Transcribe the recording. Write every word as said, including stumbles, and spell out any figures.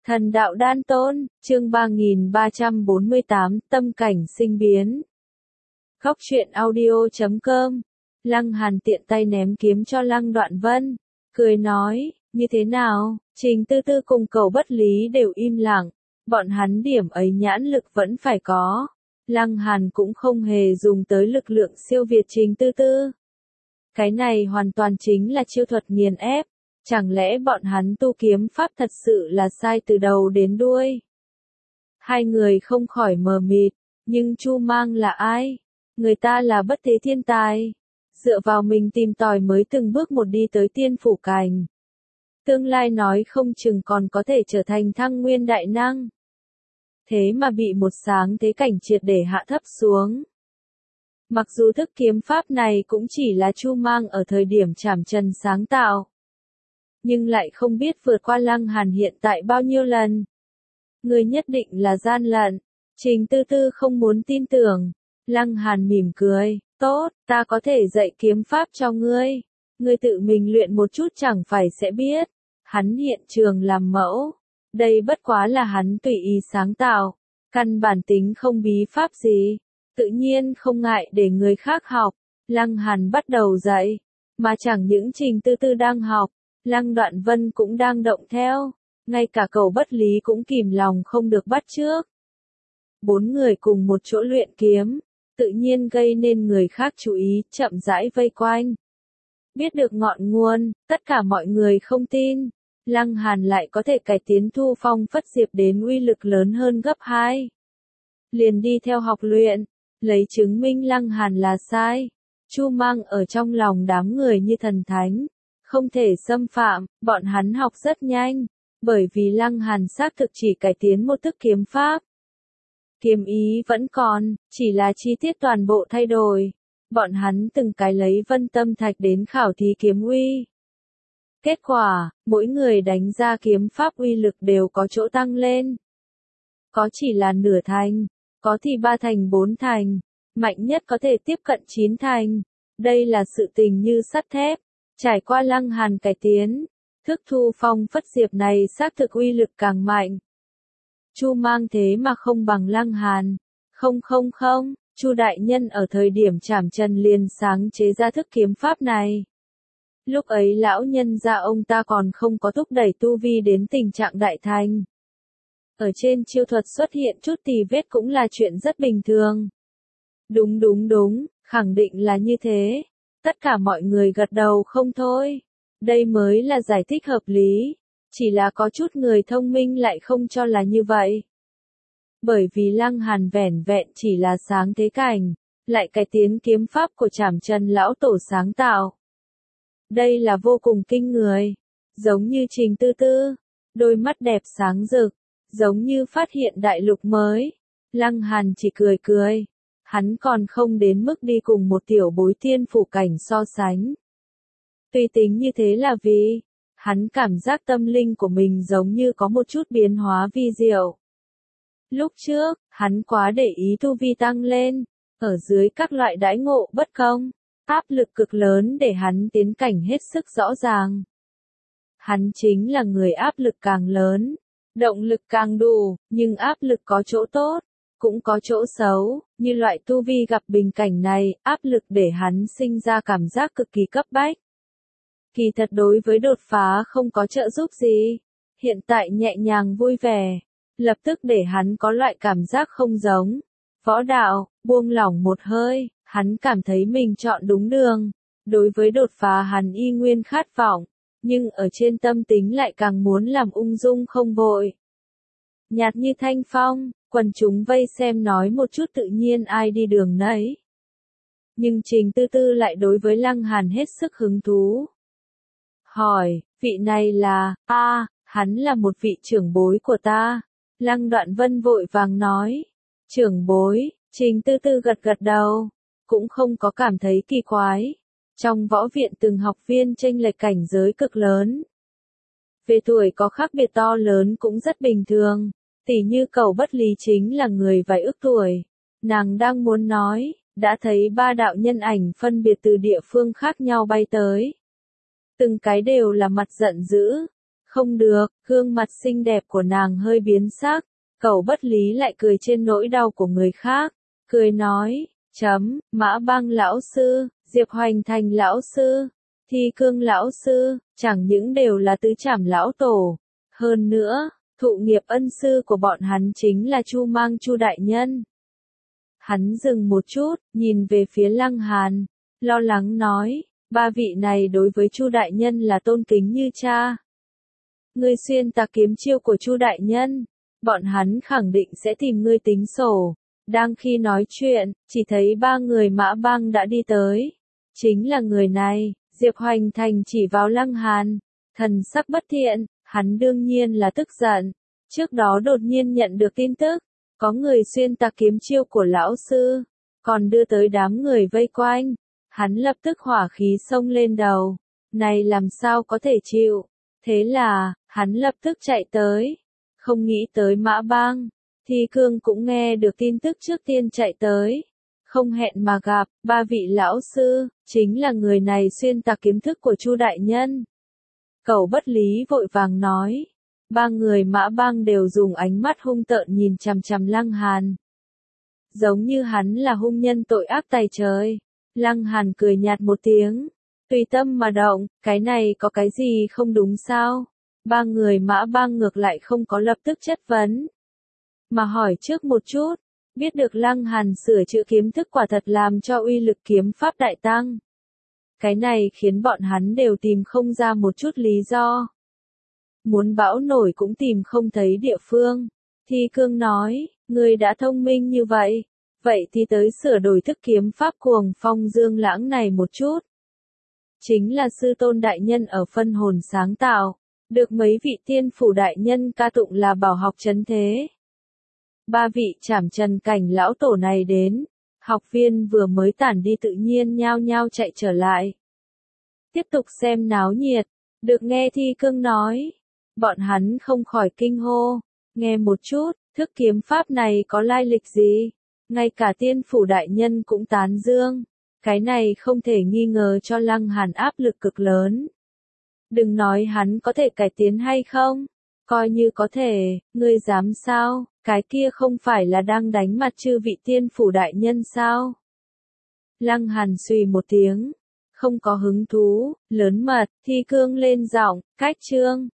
Thần đạo đan tôn, chương ba nghìn ba trăm bốn mươi tám, tâm cảnh sinh biến. Góc truyện audio chấm com. Lăng Hàn tiện tay ném kiếm cho Lăng Đoạn Vân, cười nói, như thế nào? Trình Tư Tư cùng Cầu Bất Lý đều im lặng, bọn hắn điểm ấy nhãn lực vẫn phải có. Lăng Hàn cũng không hề dùng tới lực lượng siêu việt Trình Tư Tư. Cái này hoàn toàn chính là chiêu thuật nghiền ép. Chẳng lẽ bọn hắn tu kiếm pháp thật sự là sai từ đầu đến đuôi? Hai người không khỏi mờ mịt, nhưng Chu Mang là ai? Người ta là bất thế thiên tài, dựa vào mình tìm tòi mới từng bước một đi tới tiên phủ cảnh. Tương lai nói không chừng còn có thể trở thành thăng nguyên đại năng. Thế mà bị một sáng thế cảnh triệt để hạ thấp xuống. Mặc dù thức kiếm pháp này cũng chỉ là Chu Mang ở thời điểm trảm trần sáng tạo, nhưng lại không biết vượt qua Lăng Hàn hiện tại bao nhiêu lần. Người nhất định là gian lận. Trình Tư Tư không muốn tin tưởng. Lăng Hàn mỉm cười, tốt, ta có thể dạy kiếm pháp cho ngươi. Ngươi tự mình luyện một chút chẳng phải sẽ biết. Hắn hiện trường làm mẫu. Đây bất quá là hắn tùy ý sáng tạo. Căn bản tính không bí pháp gì. Tự nhiên không ngại để người khác học. Lăng Hàn bắt đầu dạy. Mà chẳng những Trình Tư Tư đang học, Lăng Đoạn Vân cũng đang động theo, ngay cả Cầu Bất Lý cũng kìm lòng không được bắt chước. Bốn người cùng một chỗ luyện kiếm, tự nhiên gây nên người khác chú ý, chậm rãi vây quanh. Biết được ngọn nguồn, tất cả mọi người không tin, Lăng Hàn lại có thể cải tiến Thu Phong Phất Diệp đến uy lực lớn hơn gấp hai. Liền đi theo học luyện, lấy chứng minh Lăng Hàn là sai. Chu Mang ở trong lòng đám người như thần thánh. Không thể xâm phạm, bọn hắn học rất nhanh, bởi vì Lăng Hàn xác thực chỉ cải tiến một thức kiếm pháp. Kiếm ý vẫn còn, chỉ là chi tiết toàn bộ thay đổi. Bọn hắn từng cái lấy Vân Tâm Thạch đến khảo thí kiếm uy. Kết quả, mỗi người đánh ra kiếm pháp uy lực đều có chỗ tăng lên. Có chỉ là nửa thành, có thì ba thành bốn thành, mạnh nhất có thể tiếp cận chín thành. Đây là sự tình như sắt thép. Trải qua Lăng Hàn cải tiến, thức Thu Phong Phất Diệp này xác thực uy lực càng mạnh. Chu Mang thế mà không bằng Lăng Hàn. Không không không, Chu đại nhân ở thời điểm trảm trần liền sáng chế ra thức kiếm pháp này. Lúc ấy lão nhân gia ông ta còn không có thúc đẩy tu vi đến tình trạng đại thành. Ở trên chiêu thuật xuất hiện chút tì vết cũng là chuyện rất bình thường. Đúng đúng đúng, khẳng định là như thế. Tất cả mọi người gật đầu không thôi. Đây mới là giải thích hợp lý. Chỉ là có chút người thông minh lại không cho là như vậy. Bởi vì Lăng Hàn vẻn vẹn chỉ là sáng thế cảnh, lại cải tiến kiếm pháp của Trảm Trần lão tổ sáng tạo. Đây là vô cùng kinh người. Giống như Trình Tư Tư, đôi mắt đẹp sáng rực, giống như phát hiện đại lục mới. Lăng Hàn chỉ cười cười. Hắn còn không đến mức đi cùng một tiểu bối tiên phủ cảnh so sánh. Tuy tính như thế là vì, hắn cảm giác tâm linh của mình giống như có một chút biến hóa vi diệu. Lúc trước, hắn quá để ý tu vi tăng lên, ở dưới các loại đãi ngộ bất công, áp lực cực lớn để hắn tiến cảnh hết sức rõ ràng. Hắn chính là người áp lực càng lớn, động lực càng đủ, nhưng áp lực có chỗ tốt, cũng có chỗ xấu, như loại tu vi gặp bình cảnh này, áp lực để hắn sinh ra cảm giác cực kỳ cấp bách. Kỳ thật đối với đột phá không có trợ giúp gì, hiện tại nhẹ nhàng vui vẻ, lập tức để hắn có loại cảm giác không giống. Võ đạo, buông lỏng một hơi, hắn cảm thấy mình chọn đúng đường, đối với đột phá hắn y nguyên khát vọng, nhưng ở trên tâm tính lại càng muốn làm ung dung không vội. Nhạt như thanh phong. Quần chúng vây xem nói một chút tự nhiên ai đi đường nấy. Nhưng Trình Tư Tư lại đối với Lăng Hàn hết sức hứng thú. Hỏi, vị này là, a, à, hắn là một vị trưởng bối của ta. Lăng Đoạn Vân vội vàng nói. Trưởng bối, Trình Tư Tư gật gật đầu. Cũng không có cảm thấy kỳ quái. Trong võ viện từng học viên chênh lệch cảnh giới cực lớn. Về tuổi có khác biệt to lớn cũng rất bình thường. Tỷ như Cầu Bất Lý chính là người vài ức tuổi. Nàng đang muốn nói, đã thấy ba đạo nhân ảnh phân biệt từ địa phương khác nhau bay tới. Từng cái đều là mặt giận dữ. Không được, gương mặt xinh đẹp của nàng hơi biến sắc, Cẩu Bất Lý lại cười trên nỗi đau của người khác, cười nói, chấm, Mã Bang lão sư, Diệp Hoành Thành lão sư, Thi Cương lão sư, chẳng những đều là tứ trảm lão tổ, hơn nữa, thụ nghiệp ân sư của bọn hắn chính là Chu Mang Chu đại nhân. Hắn dừng một chút, nhìn về phía Lăng Hàn, lo lắng nói, ba vị này đối với Chu đại nhân là tôn kính như cha. Ngươi xuyên tạc kiếm chiêu của Chu đại nhân, bọn hắn khẳng định sẽ tìm ngươi tính sổ. Đang khi nói chuyện, chỉ thấy ba người Mã Bang đã đi tới. Chính là người này, Diệp Hoành Thành chỉ vào Lăng Hàn, thần sắc bất thiện, hắn đương nhiên là tức giận. Trước đó đột nhiên nhận được tin tức, có người xuyên tạc kiếm chiêu của lão sư, còn đưa tới đám người vây quanh. Hắn lập tức hỏa khí xông lên đầu, này làm sao có thể chịu. Thế là, hắn lập tức chạy tới, không nghĩ tới Mã Bang. Thi Cương cũng nghe được tin tức trước tiên chạy tới, không hẹn mà gặp, ba vị lão sư, chính là người này xuyên tạc kiếm thức của Chu đại nhân. Cẩu Bất Lý vội vàng nói, ba người Mã Bang đều dùng ánh mắt hung tợn nhìn chằm chằm Lăng Hàn. Giống như hắn là hung nhân tội ác tày trời. Lăng Hàn cười nhạt một tiếng, tùy tâm mà động, cái này có cái gì không đúng sao? Ba người Mã Bang ngược lại không có lập tức chất vấn, mà hỏi trước một chút, biết được Lăng Hàn sửa chữa kiếm thức quả thật làm cho uy lực kiếm pháp đại tăng. Cái này khiến bọn hắn đều tìm không ra một chút lý do. Muốn bão nổi cũng tìm không thấy địa phương. Thi Cương nói, ngươi đã thông minh như vậy, vậy thì tới sửa đổi thức kiếm pháp Cuồng Phong Dương Lãng này một chút. Chính là sư tôn đại nhân ở phân hồn sáng tạo, được mấy vị tiên phủ đại nhân ca tụng là bảo học trấn thế. Ba vị trảm trần cảnh lão tổ này đến, học viên vừa mới tản đi tự nhiên nhao nhao chạy trở lại. Tiếp tục xem náo nhiệt, được nghe Thi Cương nói, bọn hắn không khỏi kinh hô, nghe một chút, thức kiếm pháp này có lai lịch gì, ngay cả tiên phủ đại nhân cũng tán dương, cái này không thể nghi ngờ cho Lăng Hàn áp lực cực lớn. Đừng nói hắn có thể cải tiến hay không, coi như có thể, ngươi dám sao, cái kia không phải là đang đánh mặt chư vị tiên phủ đại nhân sao? Lăng Hàn suy một tiếng, không có hứng thú, lớn mật, Thi Cương lên giọng, cách chương.